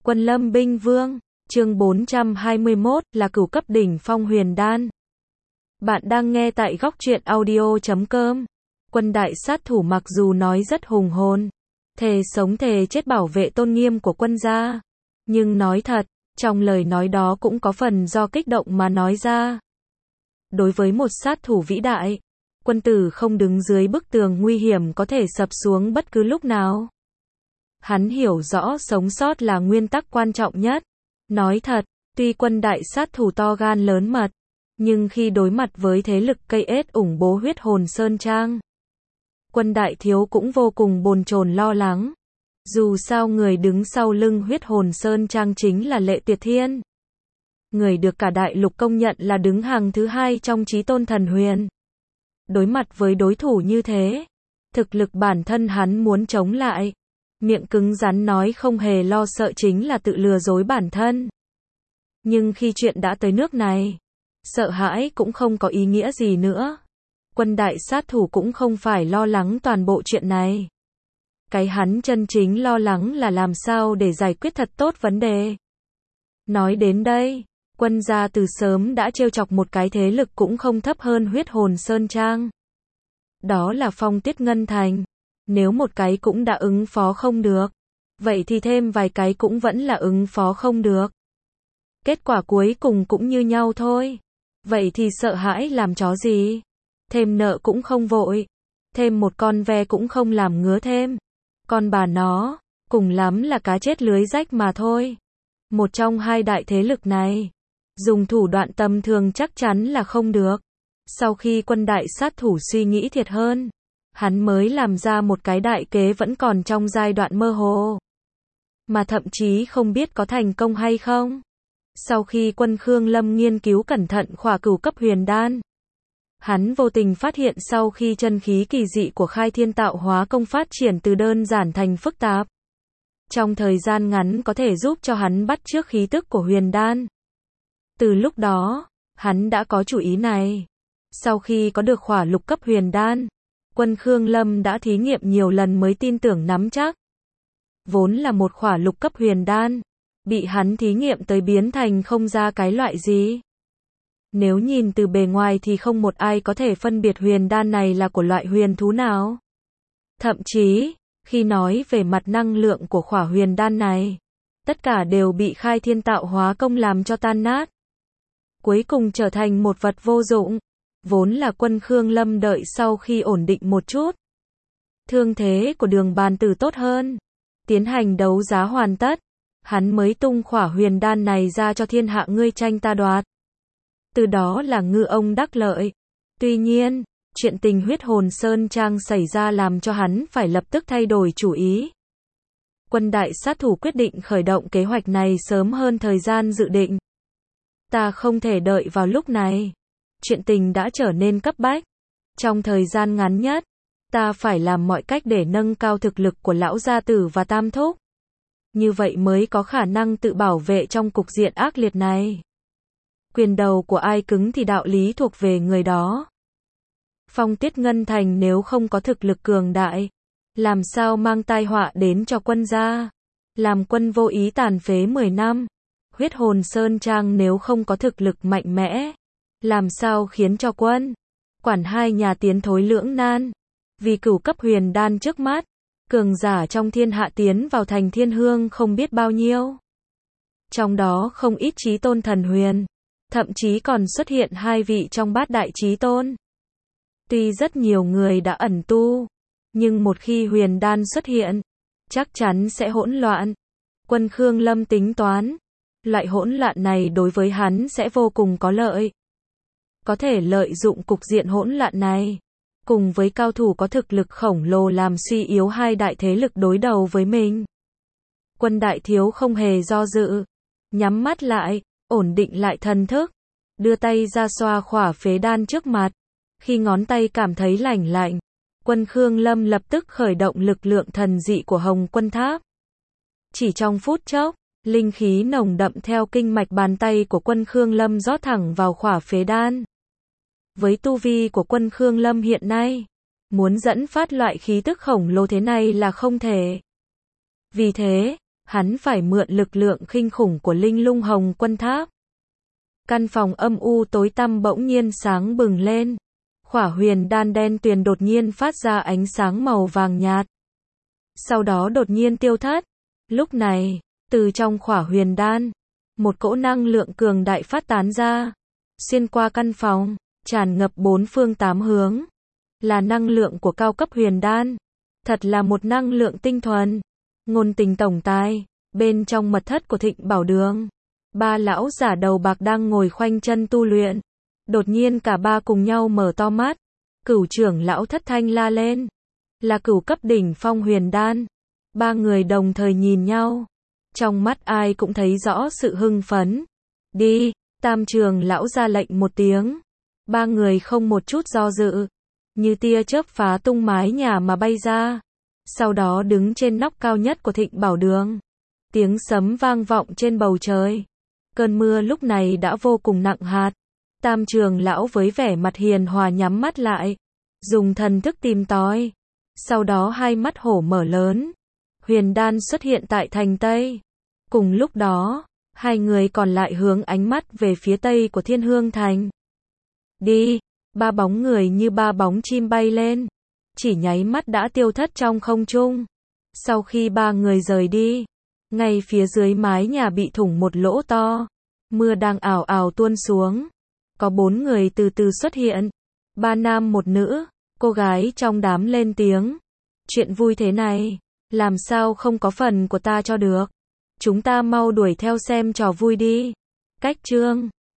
Quân Lâm Binh Vương, chương 421 là cửu cấp đỉnh phong huyền đan. Bạn đang nghe tại góc truyện audio.com. Quân đại sát thủ mặc dù nói rất hùng hồn, thề sống thề chết bảo vệ tôn nghiêm của quân gia, nhưng nói thật, trong lời nói đó cũng có phần do kích động mà nói ra. Đối với một sát thủ vĩ đại, quân tử không đứng dưới bức tường nguy hiểm có thể sập xuống bất cứ lúc nào. Hắn hiểu rõ sống sót là nguyên tắc quan trọng nhất. Nói thật, tuy quân đại sát thủ to gan lớn mật, nhưng khi đối mặt với thế lực cây ết ủng bố huyết hồn Sơn Trang, quân đại thiếu cũng vô cùng bồn chồn lo lắng. Dù sao người đứng sau lưng huyết hồn Sơn Trang chính là Lệ Tuyệt Thiên. Người được cả đại lục công nhận là đứng hàng thứ hai trong chí tôn thần huyền. Đối mặt với đối thủ như thế, thực lực bản thân hắn muốn chống lại. Miệng cứng rắn nói không hề lo sợ chính là tự lừa dối bản thân. Nhưng khi chuyện đã tới nước này, sợ hãi cũng không có ý nghĩa gì nữa. Quân đại sát thủ cũng không phải lo lắng toàn bộ chuyện này. Cái hắn chân chính lo lắng là làm sao để giải quyết thật tốt vấn đề. Nói đến đây, quân gia từ sớm đã trêu chọc một cái thế lực cũng không thấp hơn huyết hồn Sơn Trang. Đó là Phong Tuyết Ngân Thành. Nếu một cái cũng đã ứng phó không được, vậy thì thêm vài cái cũng vẫn là ứng phó không được. Kết quả cuối cùng cũng như nhau thôi. Vậy thì sợ hãi làm chó gì? Thêm nợ cũng không vội. Thêm một con ve cũng không làm ngứa thêm. Con bà nó, cùng lắm là cá chết lưới rách mà thôi. Một trong hai đại thế lực này, dùng thủ đoạn tầm thường chắc chắn là không được. Sau khi quân đại sát thủ suy nghĩ thiệt hơn, hắn mới làm ra một cái đại kế vẫn còn trong giai đoạn mơ hồ, mà thậm chí không biết có thành công hay không. Sau khi quân Khương Lâm nghiên cứu cẩn thận khỏa cửu cấp huyền đan, hắn vô tình phát hiện sau khi chân khí kỳ dị của khai thiên tạo hóa công phát triển từ đơn giản thành phức tạp, trong thời gian ngắn có thể giúp cho hắn bắt chước khí tức của huyền đan. Từ lúc đó, hắn đã có chủ ý này. Sau khi có được khỏa lục cấp huyền đan, quân Khương Lâm đã thí nghiệm nhiều lần mới tin tưởng nắm chắc. Vốn là một khỏa lục cấp huyền đan, bị hắn thí nghiệm tới biến thành không ra cái loại gì. Nếu nhìn từ bề ngoài thì không một ai có thể phân biệt huyền đan này là của loại huyền thú nào. Thậm chí, khi nói về mặt năng lượng của khỏa huyền đan này, tất cả đều bị khai thiên tạo hóa công làm cho tan nát. Cuối cùng trở thành một vật vô dụng. Vốn là quân Khương Lâm đợi sau khi ổn định một chút, thương thế của Đường Bàn Tử tốt hơn, tiến hành đấu giá hoàn tất, hắn mới tung khỏa huyền đan này ra cho thiên hạ ngươi tranh ta đoạt. Từ đó là ngư ông đắc lợi. Tuy nhiên, chuyện tình huyết hồn Sơn Trang xảy ra làm cho hắn phải lập tức thay đổi chủ ý. Quân đại sát thủ quyết định khởi động kế hoạch này sớm hơn thời gian dự định. Ta không thể đợi vào lúc này. Chuyện tình đã trở nên cấp bách. Trong thời gian ngắn nhất, ta phải làm mọi cách để nâng cao thực lực của lão gia tử và tam thúc. Như vậy mới có khả năng tự bảo vệ trong cục diện ác liệt này. Quyền đầu của ai cứng thì đạo lý thuộc về người đó. Phong Tuyết Ngân Thành nếu không có thực lực cường đại, làm sao mang tai họa đến cho quân gia? Làm quân vô ý tàn phế 10 năm. Huyết hồn Sơn Trang nếu không có thực lực mạnh mẽ, làm sao khiến cho quân quản hai nhà tiến thối lưỡng nan. Vì cửu cấp huyền đan trước mắt, cường giả trong thiên hạ tiến vào thành Thiên Hương không biết bao nhiêu. Trong đó không ít chí tôn thần huyền, thậm chí còn xuất hiện hai vị trong bát đại chí tôn. Tuy rất nhiều người đã ẩn tu, nhưng một khi huyền đan xuất hiện, chắc chắn sẽ hỗn loạn. Quân Khương Lâm tính toán, loại hỗn loạn này đối với hắn sẽ vô cùng có lợi. Có thể lợi dụng cục diện hỗn loạn này, cùng với cao thủ có thực lực khổng lồ làm suy yếu hai đại thế lực đối đầu với mình. Quân đại thiếu không hề do dự, nhắm mắt lại, ổn định lại thần thức, đưa tay ra xoa khỏa phế đan trước mặt. Khi ngón tay cảm thấy lạnh lạnh, quân Khương Lâm lập tức khởi động lực lượng thần dị của Hồng Quân Tháp. Chỉ trong phút chốc, linh khí nồng đậm theo kinh mạch bàn tay của quân Khương Lâm rót thẳng vào khỏa phế đan. Với tu vi của quân Khương Lâm hiện nay, muốn dẫn phát loại khí tức khổng lồ thế này là không thể. Vì thế, hắn phải mượn lực lượng kinh khủng của Linh Lung Hồng Quân Tháp. Căn phòng âm u tối tăm bỗng nhiên sáng bừng lên. Khỏa huyền đan đen tuyền đột nhiên phát ra ánh sáng màu vàng nhạt. Sau đó đột nhiên tiêu thất. Lúc này, từ trong khỏa huyền đan, một cỗ năng lượng cường đại phát tán ra, xuyên qua căn phòng, tràn ngập bốn phương tám hướng. Là năng lượng của cao cấp huyền đan. Thật là một năng lượng tinh thuần. Ngôn Tình tổng tài, bên trong mật thất của Thịnh Bảo Đường, ba lão giả đầu bạc đang ngồi khoanh chân tu luyện. Đột nhiên cả ba cùng nhau mở to mắt. Cửu trưởng lão thất thanh la lên. Là cửu cấp đỉnh phong huyền đan. Ba người đồng thời nhìn nhau. Trong mắt ai cũng thấy rõ sự hưng phấn. Đi, Tam trưởng lão ra lệnh một tiếng. Ba người không một chút do dự. Như tia chớp phá tung mái nhà mà bay ra. Sau đó đứng trên nóc cao nhất của Thịnh Bảo Đường. Tiếng sấm vang vọng trên bầu trời. Cơn mưa lúc này đã vô cùng nặng hạt. Tam trưởng lão với vẻ mặt hiền hòa nhắm mắt lại. Dùng thần thức tìm tòi. Sau đó hai mắt hổ mở lớn. Huyền đan xuất hiện tại thành Tây. Cùng lúc đó, hai người còn lại hướng ánh mắt về phía tây của Thiên Hương Thành. Đi, ba bóng người như ba bóng chim bay lên. Chỉ nháy mắt đã tiêu thất trong không trung. Sau khi ba người rời đi, ngay phía dưới mái nhà bị thủng một lỗ to. Mưa đang ào ào tuôn xuống. Có bốn người từ từ xuất hiện. Ba nam một nữ, cô gái trong đám lên tiếng. Chuyện vui thế này, làm sao không có phần của ta cho được. Chúng ta mau đuổi theo xem trò vui đi. Cách chương